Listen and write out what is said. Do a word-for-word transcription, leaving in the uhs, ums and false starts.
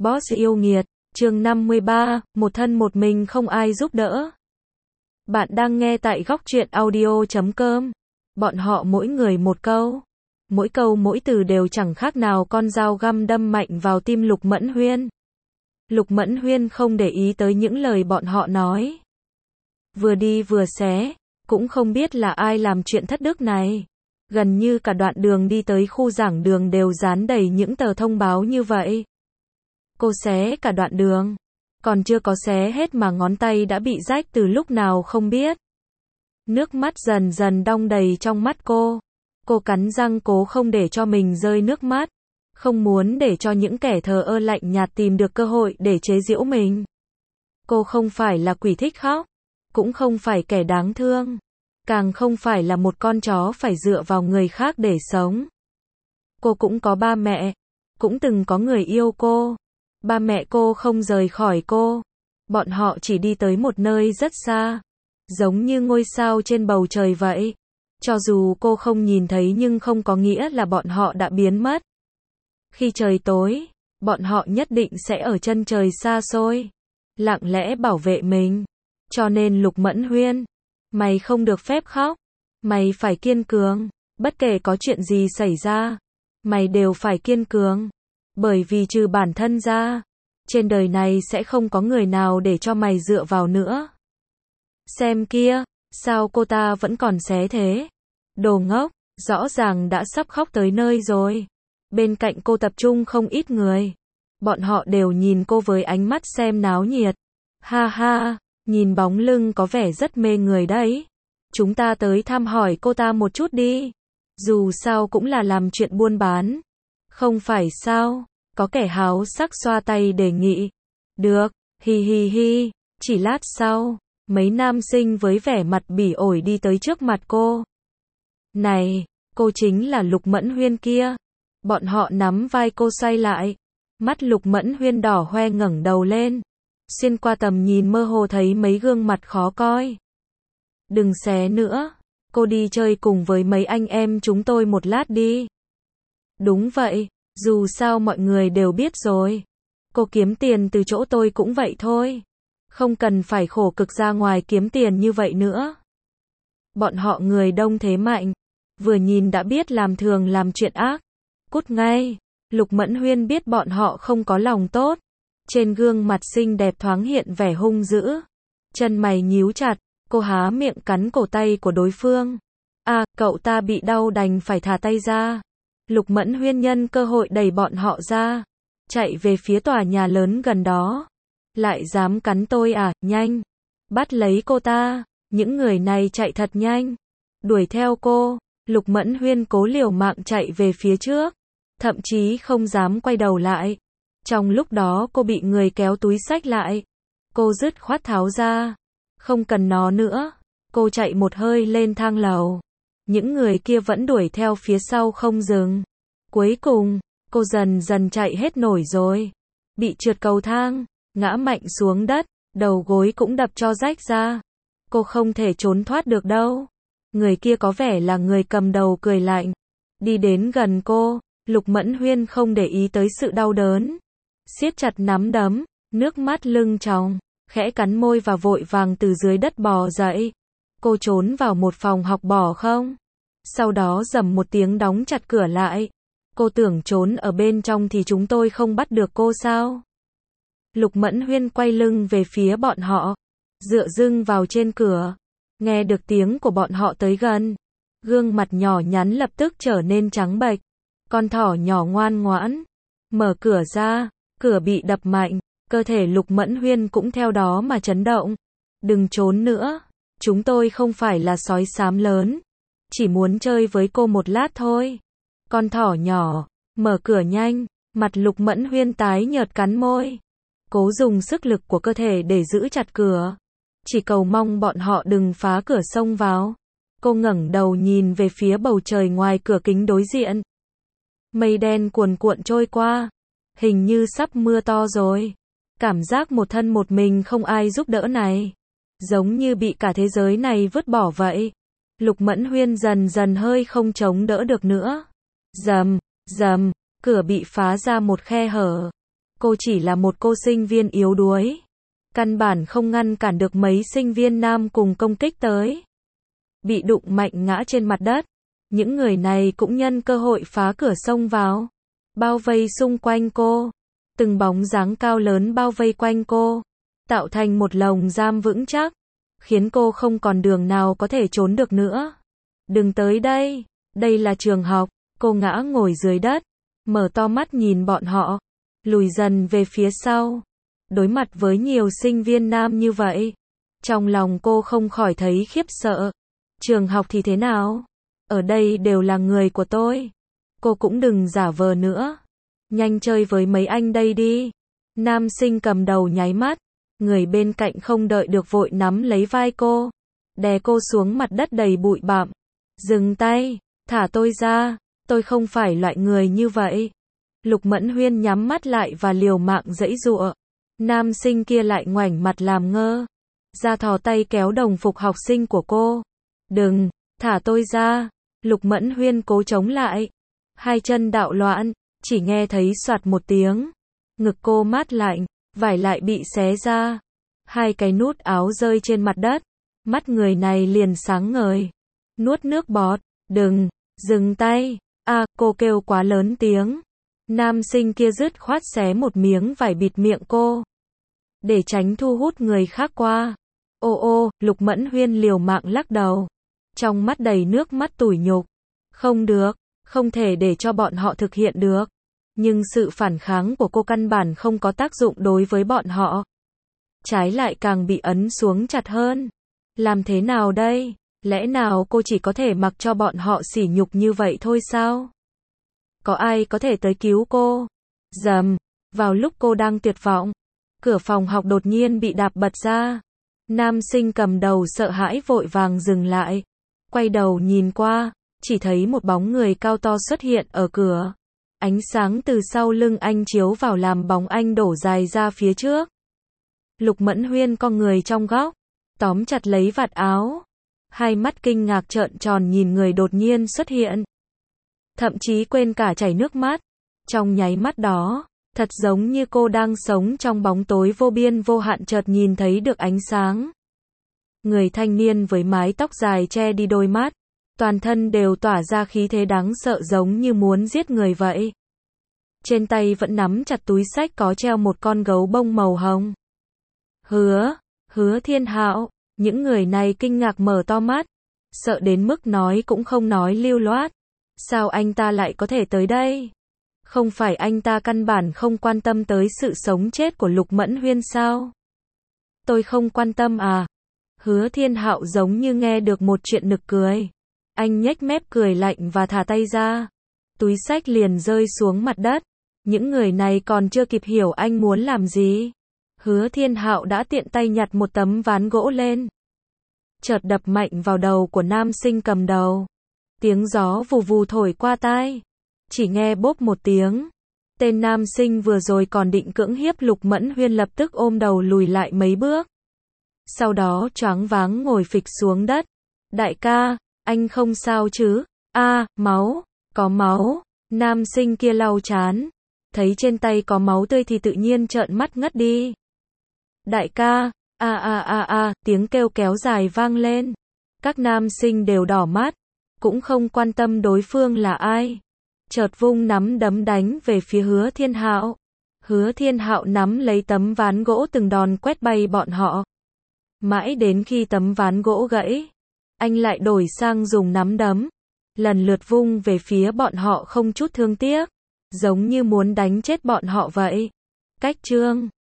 Boss yêu nghiệt, chương năm mươi ba, một thân một mình không ai giúp đỡ. Bạn đang nghe tại góc truyện audio chấm com. Bọn họ mỗi người một câu. Mỗi câu mỗi từ đều chẳng khác nào con dao găm đâm mạnh vào tim Lục Mẫn Huyên. Lục Mẫn Huyên không để ý tới những lời bọn họ nói. Vừa đi vừa xé, cũng không biết là ai làm chuyện thất đức này. Gần như cả đoạn đường đi tới khu giảng đường đều dán đầy những tờ thông báo như vậy. Cô xé cả đoạn đường, còn chưa có xé hết mà ngón tay đã bị rách từ lúc nào không biết. Nước mắt dần dần đong đầy trong mắt cô. Cô cắn răng cố không để cho mình rơi nước mắt, không muốn để cho những kẻ thờ ơ lạnh nhạt tìm được cơ hội để chế giễu mình. Cô không phải là quỷ thích khóc, cũng không phải kẻ đáng thương, càng không phải là một con chó phải dựa vào người khác để sống. Cô cũng có ba mẹ, cũng từng có người yêu cô. Ba mẹ cô không rời khỏi cô. Bọn họ chỉ đi tới một nơi rất xa, giống như ngôi sao trên bầu trời vậy. Cho dù cô không nhìn thấy nhưng không có nghĩa là bọn họ đã biến mất. Khi trời tối, bọn họ nhất định sẽ ở chân trời xa xôi, lặng lẽ bảo vệ mình. Cho nên Lục Mẫn Huyên, mày không được phép khóc. Mày phải kiên cường, bất kể có chuyện gì xảy ra, mày đều phải kiên cường. Bởi vì trừ bản thân ra, trên đời này sẽ không có người nào để cho mày dựa vào nữa. Xem kia, sao cô ta vẫn còn xé thế? Đồ ngốc, rõ ràng đã sắp khóc tới nơi rồi. Bên cạnh cô tập trung không ít người. Bọn họ đều nhìn cô với ánh mắt xem náo nhiệt. Ha ha, nhìn bóng lưng có vẻ rất mê người đấy. Chúng ta tới thăm hỏi cô ta một chút đi. Dù sao cũng là làm chuyện buôn bán. Không phải sao? Có kẻ háo sắc xoa tay đề nghị. Được, hi hi hi. Chỉ lát sau, mấy nam sinh với vẻ mặt bỉ ổi đi tới trước mặt cô. Này, cô chính là Lục Mẫn Huyên kia. Bọn họ nắm vai cô xoay lại. Mắt Lục Mẫn Huyên đỏ hoe ngẩng đầu lên. Xuyên qua tầm nhìn mơ hồ thấy mấy gương mặt khó coi. Đừng xé nữa. Cô đi chơi cùng với mấy anh em chúng tôi một lát đi. Đúng vậy. Dù sao mọi người đều biết rồi. Cô kiếm tiền từ chỗ tôi cũng vậy thôi. Không cần phải khổ cực ra ngoài kiếm tiền như vậy nữa. Bọn họ người đông thế mạnh. Vừa nhìn đã biết làm thường làm chuyện ác. Cút ngay. Lục Mẫn Huyên biết bọn họ không có lòng tốt. Trên gương mặt xinh đẹp thoáng hiện vẻ hung dữ. Chân mày nhíu chặt. Cô há miệng cắn cổ tay của đối phương. À, cậu ta bị đau đành phải thả tay ra. Lục Mẫn Huyên nhân cơ hội đẩy bọn họ ra, chạy về phía tòa nhà lớn gần đó. Lại dám cắn tôi à, nhanh, bắt lấy cô ta. Những người này chạy thật nhanh, đuổi theo cô. Lục Mẫn Huyên cố liều mạng chạy về phía trước, thậm chí không dám quay đầu lại. Trong lúc đó cô bị người kéo túi xách lại. Cô dứt khoát tháo ra, không cần nó nữa. Cô chạy một hơi lên thang lầu. Những người kia vẫn đuổi theo phía sau không dừng. Cuối cùng, cô dần dần chạy hết nổi rồi. Bị trượt cầu thang, ngã mạnh xuống đất, đầu gối cũng đập cho rách ra. Cô không thể trốn thoát được đâu. Người kia có vẻ là người cầm đầu cười lạnh. Đi đến gần cô, Lục Mẫn Huyên không để ý tới sự đau đớn. Siết chặt nắm đấm, nước mắt lưng tròng, khẽ cắn môi và vội vàng từ dưới đất bò dậy. Cô trốn vào một phòng học bỏ không? Sau đó rầm một tiếng đóng chặt cửa lại. Cô tưởng trốn ở bên trong thì chúng tôi không bắt được cô sao? Lục Mẫn Huyên quay lưng về phía bọn họ, dựa dưng vào trên cửa. Nghe được tiếng của bọn họ tới gần, gương mặt nhỏ nhắn lập tức trở nên trắng bệch. Con thỏ nhỏ ngoan ngoãn, mở cửa ra, cửa bị đập mạnh, cơ thể Lục Mẫn Huyên cũng theo đó mà chấn động. Đừng trốn nữa, chúng tôi không phải là sói xám lớn, chỉ muốn chơi với cô một lát thôi. Con thỏ nhỏ, mở cửa nhanh. Mặt Lục Mẫn Huyên tái nhợt cắn môi, cố dùng sức lực của cơ thể để giữ chặt cửa, chỉ cầu mong bọn họ đừng phá cửa xông vào. Cô ngẩng đầu nhìn về phía bầu trời ngoài cửa kính đối diện. Mây đen cuồn cuộn trôi qua, hình như sắp mưa to rồi. Cảm giác một thân một mình không ai giúp đỡ này, giống như bị cả thế giới này vứt bỏ vậy. Lục Mẫn Huyên dần dần hơi không chống đỡ được nữa. Rầm, rầm, cửa bị phá ra một khe hở. Cô chỉ là một cô sinh viên yếu đuối. Căn bản không ngăn cản được mấy sinh viên nam cùng công kích tới. Bị đụng mạnh ngã trên mặt đất. Những người này cũng nhân cơ hội phá cửa xông vào. Bao vây xung quanh cô. Từng bóng dáng cao lớn bao vây quanh cô. Tạo thành một lồng giam vững chắc. Khiến cô không còn đường nào có thể trốn được nữa. Đừng tới đây. Đây là trường học. Cô ngã ngồi dưới đất. Mở to mắt nhìn bọn họ. Lùi dần về phía sau. Đối mặt với nhiều sinh viên nam như vậy. Trong lòng cô không khỏi thấy khiếp sợ. Trường học thì thế nào? Ở đây đều là người của tôi. Cô cũng đừng giả vờ nữa. Nhanh chơi với mấy anh đây đi. Nam sinh cầm đầu nháy mắt. Người bên cạnh không đợi được vội nắm lấy vai cô. Đè cô xuống mặt đất đầy bụi bặm. Dừng tay. Thả tôi ra. Tôi không phải loại người như vậy. Lục Mẫn Huyên nhắm mắt lại và liều mạng giãy giụa. Nam sinh kia lại ngoảnh mặt làm ngơ. Ra thò tay kéo đồng phục học sinh của cô. Đừng, thả tôi ra. Lục Mẫn Huyên cố chống lại. Hai chân đạo loạn, chỉ nghe thấy soạt một tiếng. Ngực cô mát lạnh, vải lại bị xé ra. Hai cái nút áo rơi trên mặt đất. Mắt người này liền sáng ngời. Nuốt nước bọt. Đừng, dừng tay. À, cô kêu quá lớn tiếng. Nam sinh kia dứt khoát xé một miếng vải bịt miệng cô. Để tránh thu hút người khác qua. Ô ô, Lục Mẫn Huyên liều mạng lắc đầu. Trong mắt đầy nước mắt tủi nhục. Không được, không thể để cho bọn họ thực hiện được. Nhưng sự phản kháng của cô căn bản không có tác dụng đối với bọn họ. Trái lại càng bị ấn xuống chặt hơn. Làm thế nào đây? Lẽ nào cô chỉ có thể mặc cho bọn họ sỉ nhục như vậy thôi sao? Có ai có thể tới cứu cô? Rầm, vào lúc cô đang tuyệt vọng, cửa phòng học đột nhiên bị đạp bật ra. Nam sinh cầm đầu sợ hãi vội vàng dừng lại. Quay đầu nhìn qua, chỉ thấy một bóng người cao to xuất hiện ở cửa. Ánh sáng từ sau lưng anh chiếu vào làm bóng anh đổ dài ra phía trước. Lục Mẫn Huyên co người trong góc, tóm chặt lấy vạt áo. Hai mắt kinh ngạc trợn tròn nhìn người đột nhiên xuất hiện. Thậm chí quên cả chảy nước mắt. Trong nháy mắt đó, thật giống như cô đang sống trong bóng tối vô biên vô hạn chợt nhìn thấy được ánh sáng. Người thanh niên với mái tóc dài che đi đôi mắt, toàn thân đều tỏa ra khí thế đáng sợ giống như muốn giết người vậy. Trên tay vẫn nắm chặt túi xách có treo một con gấu bông màu hồng. Hứa, Hứa Thiên Hạo, những người này kinh ngạc mở to mắt, sợ đến mức nói cũng không nói lưu loát. Sao anh ta lại có thể tới đây? Không phải anh ta căn bản không quan tâm tới sự sống chết của Lục Mẫn Huyên sao? Tôi không quan tâm à? Hứa Thiên Hạo giống như nghe được một chuyện nực cười. Anh nhếch mép cười lạnh và thả tay ra. Túi xách liền rơi xuống mặt đất. Những người này còn chưa kịp hiểu anh muốn làm gì. Hứa Thiên Hạo đã tiện tay nhặt một tấm ván gỗ lên. Chợt đập mạnh vào đầu của nam sinh cầm đầu. Tiếng gió vù vù thổi qua tai. Chỉ nghe bốp một tiếng. Tên nam sinh vừa rồi còn định cưỡng hiếp Lục Mẫn Huyên lập tức ôm đầu lùi lại mấy bước. Sau đó choáng váng ngồi phịch xuống đất. Đại ca, anh không sao chứ? A, à, máu, có máu. Nam sinh kia lau chán. Thấy trên tay có máu tươi thì tự nhiên trợn mắt ngất đi. Đại ca, a a a a, tiếng kêu kéo dài vang lên. Các nam sinh đều đỏ mắt, cũng không quan tâm đối phương là ai. Chợt vung nắm đấm đánh về phía Hứa Thiên Hạo. Hứa Thiên Hạo nắm lấy tấm ván gỗ từng đòn quét bay bọn họ. Mãi đến khi tấm ván gỗ gãy, anh lại đổi sang dùng nắm đấm, lần lượt vung về phía bọn họ không chút thương tiếc, giống như muốn đánh chết bọn họ vậy. Cách chương